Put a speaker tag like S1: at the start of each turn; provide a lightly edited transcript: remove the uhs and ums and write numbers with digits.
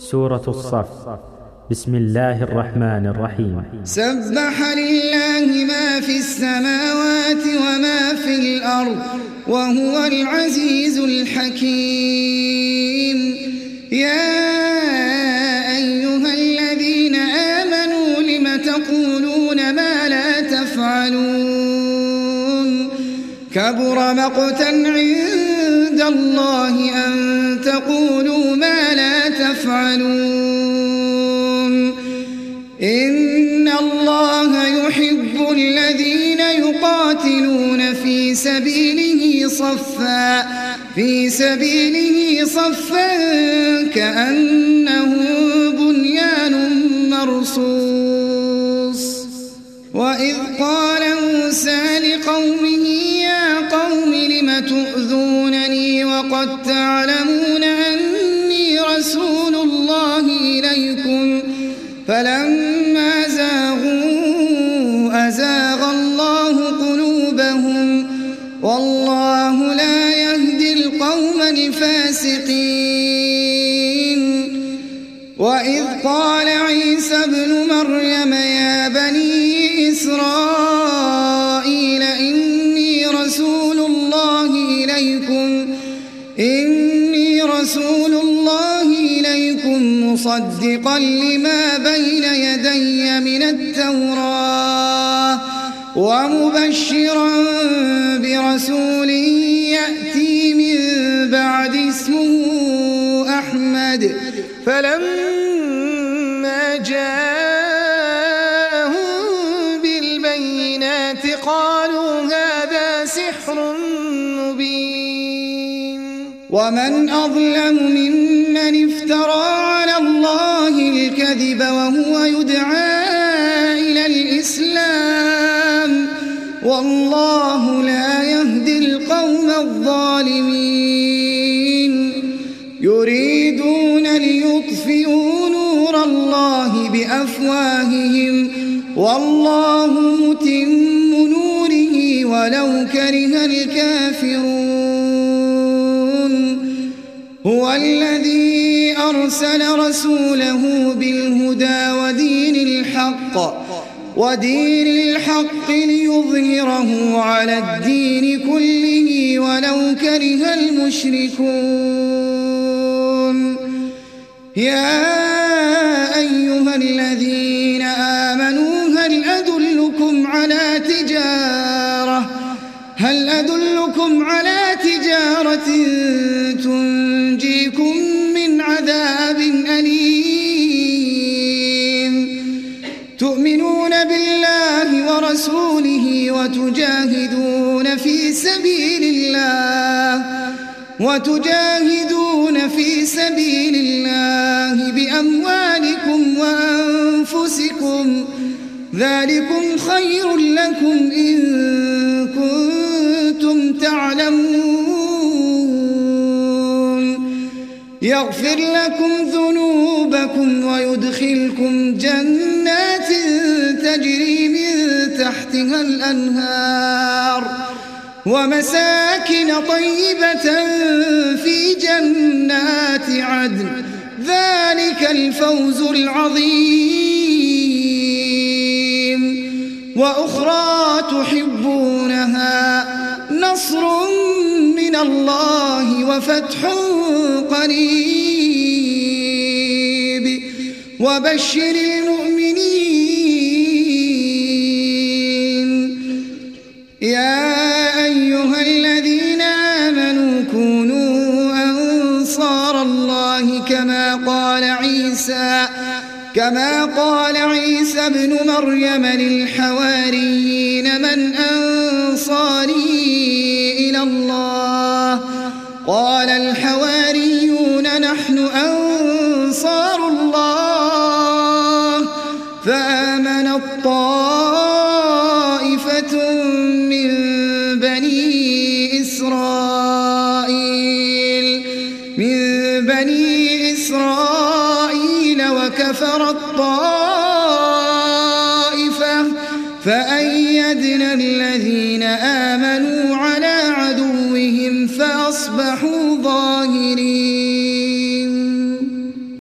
S1: سورة الصف. بسم الله الرحمن الرحيم.
S2: سبح لله ما في السماوات وما في الأرض وهو العزيز الحكيم. يا أيها الذين آمنوا لم تقولون ما لا تفعلون كبر مقتا عند الله أن تقولوا ما لا تفعلون. إن الله يحب الذين يقاتلون في سبيله صفا كأنه بنيان مرصوص. وإذ قال موسى لقومه يا قوم لم تؤذونني وقد تعلمون أني رسول الله إليكم فلما زاغوا أزاغ الله قلوبهم والله لا يهدي القوم الفاسقين. وإذ قال عيسى ابن مريم يا بني إسرائيل إني رسول الله إليكم مصدقا لما بين يدي من التوراة ومبشرا برسول يأتي من بعد اسمه أحمد. فلما جاءهم بالبينات قالوا هذا سحر مبين. ومن أظلم ممن افترى على الله الكذب وهو يدعى إلى الإسلام والله لا يهدي القوم الظالمين. يريدون ليطفئوا نور الله بأفواههم والله متم نوره ولو كره الكافرون. هو الذي أرسل رسوله بالهدى ودين الحق ليظهره على الدين كله ولو كره المشركون. يا أيها الذين آمنوا هل أدلكم على تجارة تنجيكم من عذاب أليم. تؤمنون بالله ورسوله وتجاهدون في سبيل الله بأموالكم وأنفسكم ذلكم خير لكم إن كنتم تعلمون. يغفر لكم ذنوبكم ويدخلكم جنات تجري من تحتها الأنهار ومساكن طيبة في جنات عدن ذلك الفوز العظيم. وأخرى تحبونها نصر من الله وفتح قريب وبشر المؤمنين. يا أيها الذين آمنوا كونوا أنصار الله كما قال عيسى ابن مريم للحواريين من أنصاري إلى الله قال الحواريون نحن أنصار الله. فآمن الطائفة من بني إسرائيل وكفر الطائفة فأيدنا الذين آمنوا على عدوهم فأصبحوا ظاهرين.